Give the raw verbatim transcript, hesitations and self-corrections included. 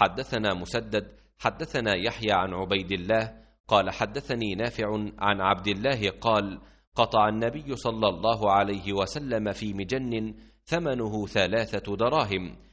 حدثنا مسدد حدثنا يحيى عن عبيد الله قال حدثني نافع عن عبد الله قال قطع النبي صلى الله عليه وسلم في مجن ثمنه ثلاثة دراهم